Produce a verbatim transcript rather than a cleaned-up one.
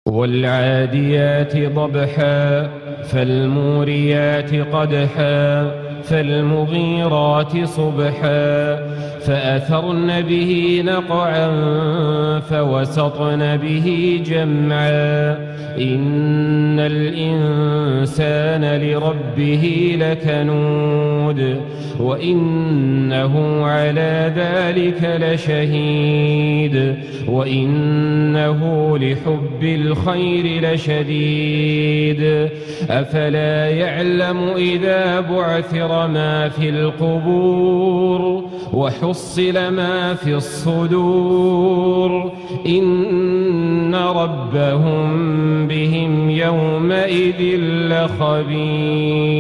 والعاديات ضبحا فالموريات قدحا فالمغيرات صبحا فأثرن به نقعا فوسطن به جمعا إن الإنسان لربه لكنود وإنه على ذلك لشهيد وإنه لحب الخير لشديد أفلا يعلم إذا بعثر ما في القبور وحصل ما في الصدور إن ربهم بهم يومئذ لخبير.